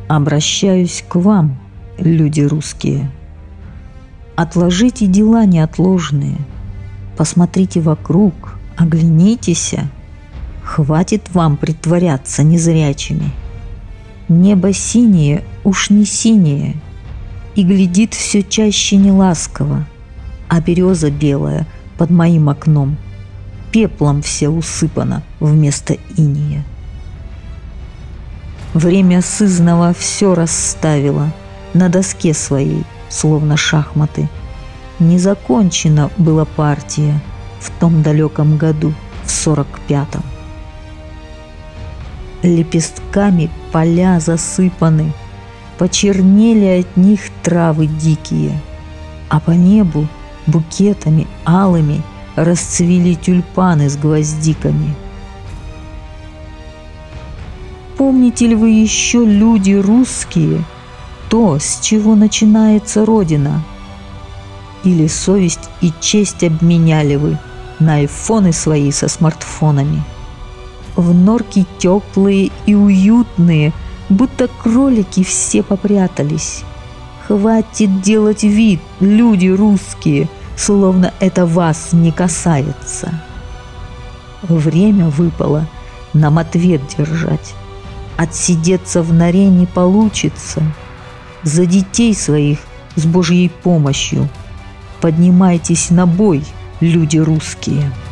Обращаюсь к вам, люди русские. Отложите дела неотложные, посмотрите вокруг, оглянитесь. Хватит вам притворяться незрячими. Небо синее уж не синее, и глядит все чаще неласково, а береза белая под моим окном пеплом вся усыпана вместо инея. Время сызнова все расставило на доске своей, словно шахматы. Не закончена была партия в том далеком году, в 45-м. Лепестками поля засыпаны, почернели от них травы дикие, а по небу букетами алыми расцвели тюльпаны с гвоздиками. Помните ли вы еще, люди русские, то, с чего начинается Родина? Или совесть и честь обменяли вы на айфоны свои со смартфонами? В норки теплые и уютные, будто кролики все попрятались. Хватит делать вид, люди русские, словно это вас не касается. Время выпало нам ответ держать. Отсидеться в норе не получится. За детей своих с Божьей помощью поднимайтесь на бой, люди русские.